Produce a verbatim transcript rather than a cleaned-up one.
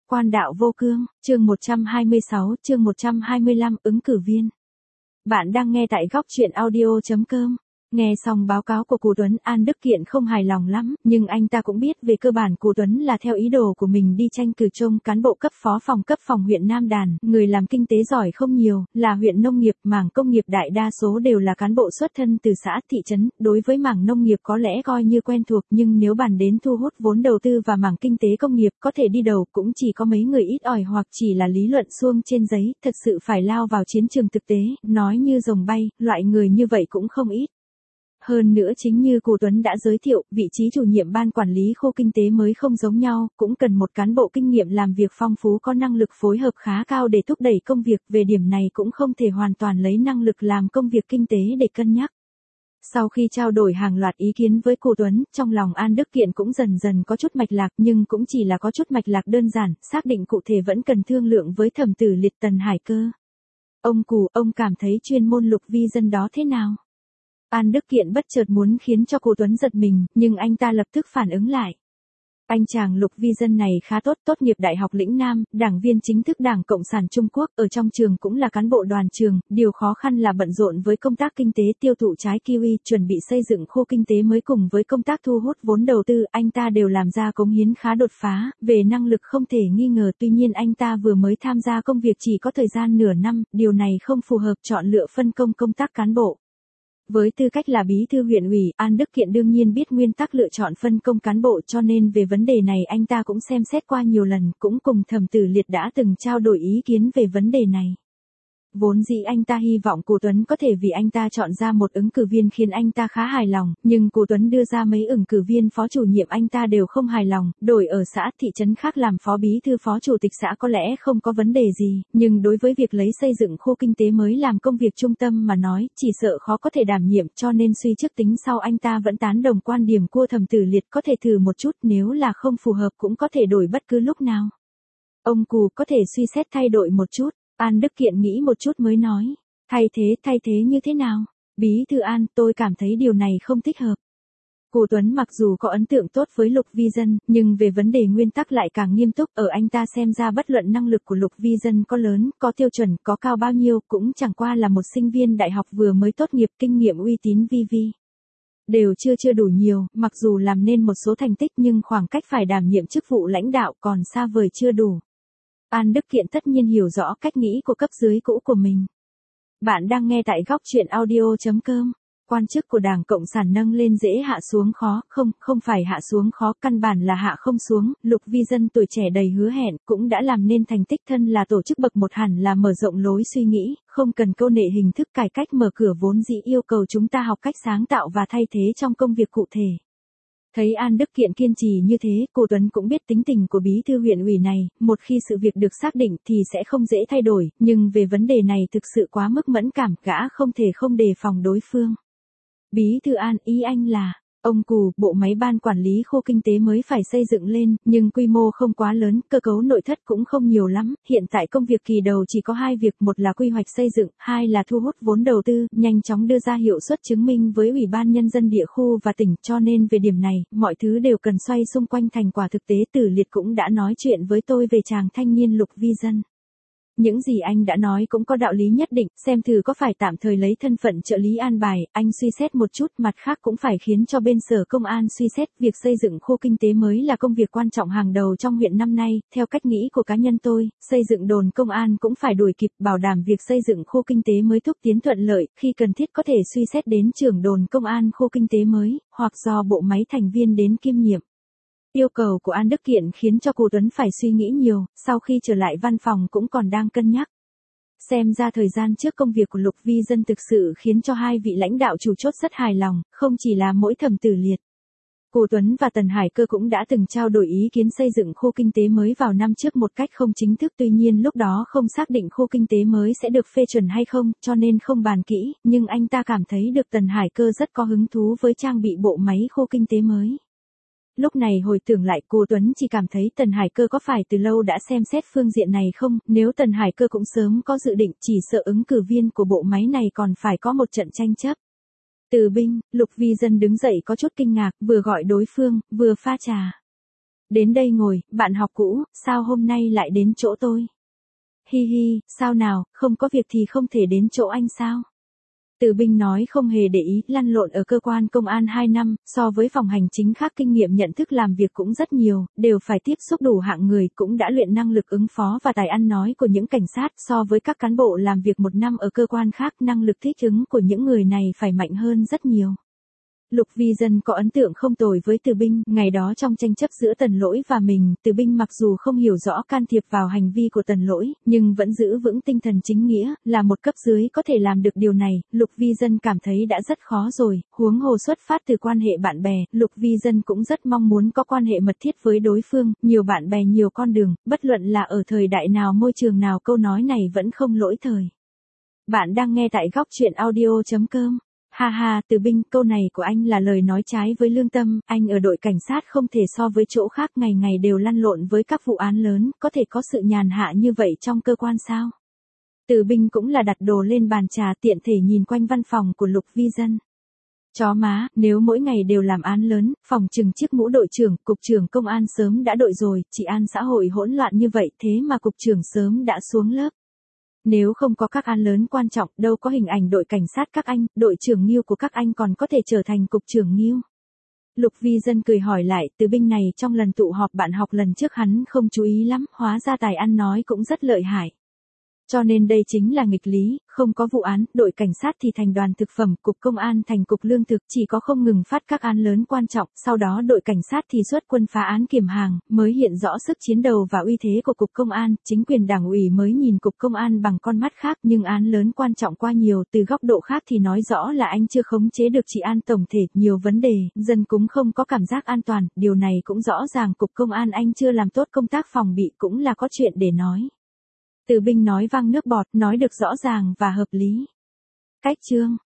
Quan đạo vô cương, chương một trăm hai mươi sáu, chương một trăm hai mươi lăm, ứng cử viên. Bạn đang nghe tại góc truyện audio chấm com. Nghe xong báo cáo của cụ Tuấn, An Đức Kiện không hài lòng lắm, nhưng anh ta cũng biết về cơ bản cụ Tuấn là theo ý đồ của mình đi tranh cử trông cán bộ cấp phó phòng cấp phòng huyện Nam Đàn, người làm kinh tế giỏi không nhiều, là huyện nông nghiệp, mảng công nghiệp đại đa số đều là cán bộ xuất thân từ xã, thị trấn, đối với mảng nông nghiệp có lẽ coi như quen thuộc, nhưng nếu bàn đến thu hút vốn đầu tư và mảng kinh tế công nghiệp có thể đi đầu cũng chỉ có mấy người ít ỏi hoặc chỉ là lý luận suông trên giấy, thật sự phải lao vào chiến trường thực tế, nói như rồng bay, loại người như vậy cũng không ít. Hơn nữa chính như cụ Tuấn đã giới thiệu, vị trí chủ nhiệm ban quản lý khu kinh tế mới không giống nhau, cũng cần một cán bộ kinh nghiệm làm việc phong phú có năng lực phối hợp khá cao để thúc đẩy công việc, về điểm này cũng không thể hoàn toàn lấy năng lực làm công việc kinh tế để cân nhắc. Sau khi trao đổi hàng loạt ý kiến với cụ Tuấn, trong lòng An Đức Kiện cũng dần dần có chút mạch lạc, nhưng cũng chỉ là có chút mạch lạc đơn giản, xác định cụ thể vẫn cần thương lượng với Thẩm Tử Liệt Tần Hải Cơ. Ông cụ, ông cảm thấy chuyên môn Lục Vi Dân đó thế nào? An Đức Kiện bất chợt muốn khiến cho cụ Tuấn giật mình, nhưng anh ta lập tức phản ứng lại. Anh chàng Lục Vi Dân này khá tốt, tốt nghiệp Đại học Lĩnh Nam, đảng viên chính thức Đảng Cộng sản Trung Quốc, ở trong trường cũng là cán bộ đoàn trường, điều khó khăn là bận rộn với công tác kinh tế tiêu thụ trái kiwi, chuẩn bị xây dựng khu kinh tế mới cùng với công tác thu hút vốn đầu tư, anh ta đều làm ra cống hiến khá đột phá, về năng lực không thể nghi ngờ, tuy nhiên anh ta vừa mới tham gia công việc chỉ có thời gian nửa năm, điều này không phù hợp chọn lựa phân công công tác cán bộ. Với tư cách là bí thư huyện ủy, An Đức Kiện đương nhiên biết nguyên tắc lựa chọn phân công cán bộ, cho nên về vấn đề này anh ta cũng xem xét qua nhiều lần, cũng cùng Thẩm Tử Liệt đã từng trao đổi ý kiến về vấn đề này. Vốn dĩ anh ta hy vọng cụ Tuấn có thể vì anh ta chọn ra một ứng cử viên khiến anh ta khá hài lòng, nhưng cụ Tuấn đưa ra mấy ứng cử viên phó chủ nhiệm anh ta đều không hài lòng, đổi ở xã, thị trấn khác làm phó bí thư phó chủ tịch xã có lẽ không có vấn đề gì, nhưng đối với việc lấy xây dựng khu kinh tế mới làm công việc trung tâm mà nói, chỉ sợ khó có thể đảm nhiệm, cho nên suy trước tính sau anh ta vẫn tán đồng quan điểm của Thẩm Tử Liệt, có thể thử một chút, nếu là không phù hợp cũng có thể đổi bất cứ lúc nào. Ông cụ có thể suy xét thay đổi một chút. An Đức Kiện nghĩ một chút mới nói, thay thế, thay thế như thế nào? Bí thư An, tôi cảm thấy điều này không thích hợp. Cụ Tuấn mặc dù có ấn tượng tốt với Lục Vi Dân, nhưng về vấn đề nguyên tắc lại càng nghiêm túc, ở anh ta xem ra bất luận năng lực của Lục Vi Dân có lớn, có tiêu chuẩn, có cao bao nhiêu, cũng chẳng qua là một sinh viên đại học vừa mới tốt nghiệp, kinh nghiệm uy tín vi vi. Đều chưa chưa đủ nhiều, mặc dù làm nên một số thành tích nhưng khoảng cách phải đảm nhiệm chức vụ lãnh đạo còn xa vời chưa đủ. An Đức Kiện tất nhiên hiểu rõ cách nghĩ của cấp dưới cũ của mình. Bạn đang nghe tại góc truyện audio chấm com. Quan chức của Đảng Cộng sản nâng lên dễ hạ xuống khó, không, không phải hạ xuống khó, căn bản là hạ không xuống, Lục Vi Dân tuổi trẻ đầy hứa hẹn, cũng đã làm nên thành tích, thân là tổ chức bậc một hẳn là mở rộng lối suy nghĩ, không cần câu nệ hình thức, cải cách mở cửa vốn dĩ yêu cầu chúng ta học cách sáng tạo và thay thế trong công việc cụ thể. Thấy An Đức Kiện kiên trì như thế, cụ Tuấn cũng biết tính tình của bí thư huyện ủy này, một khi sự việc được xác định thì sẽ không dễ thay đổi, nhưng về vấn đề này thực sự quá mức mẫn cảm, gã không thể không đề phòng đối phương. Bí thư An, ý anh là, ông cụ, bộ máy ban quản lý khu kinh tế mới phải xây dựng lên, nhưng quy mô không quá lớn, cơ cấu nội thất cũng không nhiều lắm, hiện tại công việc kỳ đầu chỉ có hai việc, một là quy hoạch xây dựng, hai là thu hút vốn đầu tư, nhanh chóng đưa ra hiệu suất chứng minh với Ủy ban Nhân dân địa khu và tỉnh, cho nên về điểm này, mọi thứ đều cần xoay xung quanh thành quả thực tế. Tử Liệt cũng đã nói chuyện với tôi về chàng thanh niên Lục Vi Dân. Những gì anh đã nói cũng có đạo lý nhất định, xem thử có phải tạm thời lấy thân phận trợ lý an bài, anh suy xét một chút, mặt khác cũng phải khiến cho bên sở công an suy xét, việc xây dựng khu kinh tế mới là công việc quan trọng hàng đầu trong huyện năm nay, theo cách nghĩ của cá nhân tôi, xây dựng đồn công an cũng phải đuổi kịp, bảo đảm việc xây dựng khu kinh tế mới thúc tiến thuận lợi, khi cần thiết có thể suy xét đến trưởng đồn công an khu kinh tế mới, hoặc do bộ máy thành viên đến kiêm nhiệm. Yêu cầu của An Đức Kiện khiến cho cụ Tuấn phải suy nghĩ nhiều, sau khi trở lại văn phòng cũng còn đang cân nhắc. Xem ra thời gian trước công việc của Lục Vi Dân thực sự khiến cho hai vị lãnh đạo chủ chốt rất hài lòng, không chỉ là mỗi Thẩm Tử Liệt. Cụ Tuấn và Tần Hải Cơ cũng đã từng trao đổi ý kiến xây dựng khu kinh tế mới vào năm trước một cách không chính thức, tuy nhiên lúc đó không xác định khu kinh tế mới sẽ được phê chuẩn hay không, cho nên không bàn kỹ, nhưng anh ta cảm thấy được Tần Hải Cơ rất có hứng thú với trang bị bộ máy khu kinh tế mới. Lúc này hồi tưởng lại, cô Tuấn chỉ cảm thấy Tần Hải Cơ có phải từ lâu đã xem xét phương diện này không, nếu Tần Hải Cơ cũng sớm có dự định, chỉ sợ ứng cử viên của bộ máy này còn phải có một trận tranh chấp. Từ binh, Lục Vi Dân đứng dậy có chút kinh ngạc, vừa gọi đối phương, vừa pha trà. Đến đây ngồi, bạn học cũ, sao hôm nay lại đến chỗ tôi? Hi hi, sao nào, không có việc thì không thể đến chỗ anh sao? Từ Binh nói không hề để ý, lăn lộn ở cơ quan công an hai năm, so với phòng hành chính khác kinh nghiệm nhận thức làm việc cũng rất nhiều, đều phải tiếp xúc đủ hạng người, cũng đã luyện năng lực ứng phó và tài ăn nói của những cảnh sát, so với các cán bộ làm việc một năm ở cơ quan khác, năng lực thích ứng của những người này phải mạnh hơn rất nhiều. Lục Vi Dân có ấn tượng không tồi với Từ Binh, ngày đó trong tranh chấp giữa Tần Lỗi và mình, Từ Binh mặc dù không hiểu rõ can thiệp vào hành vi của Tần Lỗi, nhưng vẫn giữ vững tinh thần chính nghĩa, là một cấp dưới có thể làm được điều này, Lục Vi Dân cảm thấy đã rất khó rồi, huống hồ xuất phát từ quan hệ bạn bè, Lục Vi Dân cũng rất mong muốn có quan hệ mật thiết với đối phương, nhiều bạn bè nhiều con đường, bất luận là ở thời đại nào môi trường nào câu nói này vẫn không lỗi thời. Bạn đang nghe tại góc truyện audio chấm com. Ha ha, Từ Binh, câu này của anh là lời nói trái với lương tâm, anh ở đội cảnh sát không thể so với chỗ khác ngày ngày đều lăn lộn với các vụ án lớn, có thể có sự nhàn hạ như vậy trong cơ quan sao? Từ Binh cũng là đặt đồ lên bàn trà tiện thể nhìn quanh văn phòng của Lục Vi Dân. Chó má, nếu mỗi ngày đều làm án lớn, phòng trừng chiếc mũ đội trưởng, cục trưởng công an sớm đã đội rồi, trị an xã hội hỗn loạn như vậy thế mà cục trưởng sớm đã xuống lớp. Nếu không có các án lớn quan trọng, đâu có hình ảnh đội cảnh sát các anh, đội trưởng Nghiêu của các anh còn có thể trở thành cục trưởng Nghiêu. Lục Vi Dân cười hỏi lại, Từ Binh này trong lần tụ họp bạn học lần trước hắn không chú ý lắm, hóa ra tài ăn nói cũng rất lợi hại. Cho nên đây chính là nghịch lý, không có vụ án, đội cảnh sát thì thành đoàn thực phẩm, cục công an thành cục lương thực, chỉ có không ngừng phát các án lớn quan trọng, sau đó đội cảnh sát thì xuất quân phá án kiểm hàng, mới hiện rõ sức chiến đầu và uy thế của cục công an, chính quyền đảng ủy mới nhìn cục công an bằng con mắt khác, nhưng án lớn quan trọng qua nhiều, từ góc độ khác thì nói rõ là anh chưa khống chế được trị an tổng thể, nhiều vấn đề, dân cũng không có cảm giác an toàn, điều này cũng rõ ràng cục công an anh chưa làm tốt công tác phòng bị cũng là có chuyện để nói. Từ Binh nói vang nước bọt, nói được rõ ràng và hợp lý. Cách chương